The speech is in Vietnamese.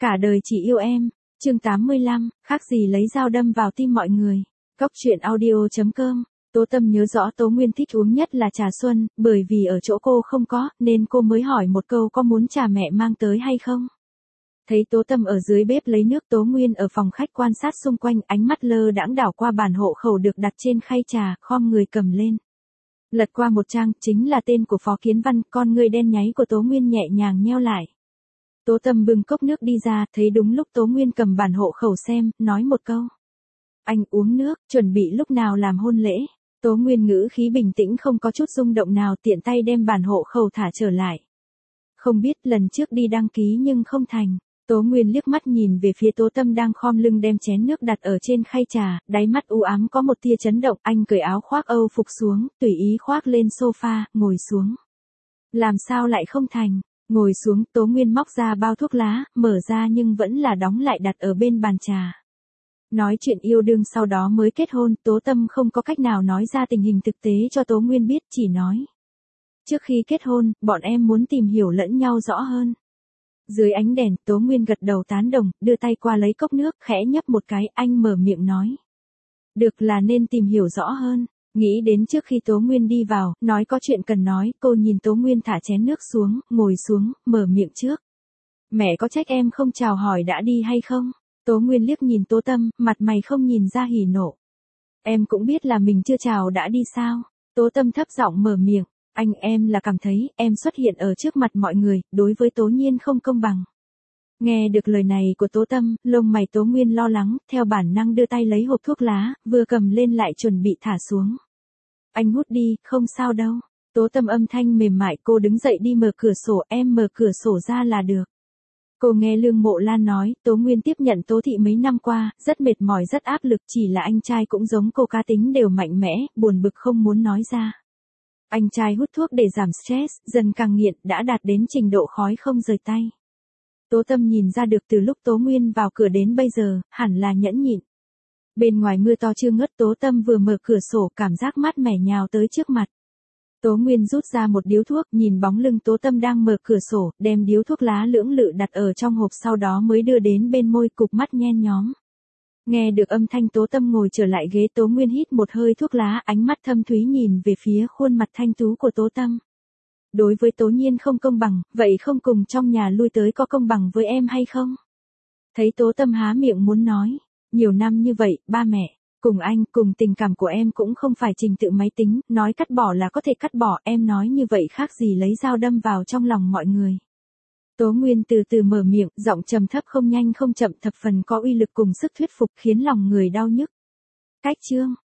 Cả đời chỉ yêu em. Chương 85, khác gì lấy dao đâm vào tim mọi người. Cóc truyện audio.com. Tố Tâm nhớ rõ Tố Nguyên thích uống nhất là trà xuân, bởi vì ở chỗ cô không có, nên cô mới hỏi một câu có muốn trà mẹ mang tới hay không. Thấy Tố Tâm ở dưới bếp lấy nước, Tố Nguyên ở phòng khách quan sát xung quanh, ánh mắt lơ đãng đảo qua bản hộ khẩu được đặt trên khay trà, khom người cầm lên. Lật qua một trang, chính là tên của Phó Kiến Văn, con ngươi đen nháy của Tố Nguyên nhẹ nhàng nheo lại. Tố Tâm bưng cốc nước đi ra, thấy đúng lúc Tố Nguyên cầm bản hộ khẩu xem, nói một câu. Anh uống nước, chuẩn bị lúc nào làm hôn lễ. Tố Nguyên ngữ khí bình tĩnh không có chút rung động nào, tiện tay đem bản hộ khẩu thả trở lại. Không biết lần trước đi đăng ký nhưng không thành. Tố Nguyên liếc mắt nhìn về phía Tố Tâm đang khom lưng đem chén nước đặt ở trên khay trà, đáy mắt u ám có một tia chấn động, anh cởi áo khoác Âu phục xuống, tùy ý khoác lên sofa, ngồi xuống. Làm sao lại không thành? Ngồi xuống, Tố Nguyên móc ra bao thuốc lá, mở ra nhưng vẫn là đóng lại đặt ở bên bàn trà. Nói chuyện yêu đương sau đó mới kết hôn, Tố Tâm không có cách nào nói ra tình hình thực tế cho Tố Nguyên biết, chỉ nói. Trước khi kết hôn, bọn em muốn tìm hiểu lẫn nhau rõ hơn. Dưới ánh đèn, Tố Nguyên gật đầu tán đồng, đưa tay qua lấy cốc nước, khẽ nhấp một cái, anh mở miệng nói. Được, là nên tìm hiểu rõ hơn. Nghĩ đến trước khi Tố Nguyên đi vào, nói có chuyện cần nói, cô nhìn Tố Nguyên thả chén nước xuống, ngồi xuống, mở miệng trước. Mẹ có trách em không chào hỏi đã đi hay không? Tố Nguyên liếc nhìn Tố Tâm, mặt mày không nhìn ra hỉ nộ. Em cũng biết là mình chưa chào đã đi sao? Tố Tâm thấp giọng mở miệng. Em là cảm thấy, em xuất hiện ở trước mặt mọi người, đối với Tố Nhiên không công bằng. Nghe được lời này của Tố Tâm, lông mày Tố Nguyên lo lắng, theo bản năng đưa tay lấy hộp thuốc lá, vừa cầm lên lại chuẩn bị thả xuống. Anh hút đi, không sao đâu. Tố Tâm âm thanh mềm mại, cô đứng dậy đi mở cửa sổ, em mở cửa sổ ra là được. Cô nghe Lương Mộ Lan nói, Tố Nguyên tiếp nhận Tố Thị mấy năm qua, rất mệt mỏi rất áp lực, chỉ là anh trai cũng giống cô, cá tính đều mạnh mẽ, buồn bực không muốn nói ra. Anh trai hút thuốc để giảm stress, dần càng nghiện, đã đạt đến trình độ khói không rời tay. Tố Tâm nhìn ra được từ lúc Tố Nguyên vào cửa đến bây giờ, hẳn là nhẫn nhịn. Bên ngoài mưa to chưa ngớt, Tố Tâm vừa mở cửa sổ, cảm giác mát mẻ nhào tới trước mặt. Tố Nguyên rút ra một điếu thuốc, nhìn bóng lưng Tố Tâm đang mở cửa sổ, đem điếu thuốc lá lưỡng lự đặt ở trong hộp, sau đó mới đưa đến bên môi, cụp mắt nhen nhóm. Nghe được âm thanh, Tố Tâm ngồi trở lại ghế, Tố Nguyên hít một hơi thuốc lá, ánh mắt thâm thúy nhìn về phía khuôn mặt thanh tú của Tố Tâm. Đối với Tố Nhiên không công bằng, vậy không cùng trong nhà lui tới có công bằng với em hay không? Thấy Tố Tâm há miệng muốn nói, nhiều năm như vậy, ba mẹ, cùng anh, cùng tình cảm của em cũng không phải trình tự máy tính, nói cắt bỏ là có thể cắt bỏ, em nói như vậy khác gì lấy dao đâm vào trong lòng mọi người. Tố Nguyên từ từ mở miệng, giọng trầm thấp không nhanh không chậm, thập phần có uy lực cùng sức thuyết phục, khiến lòng người đau nhức. Cách chương,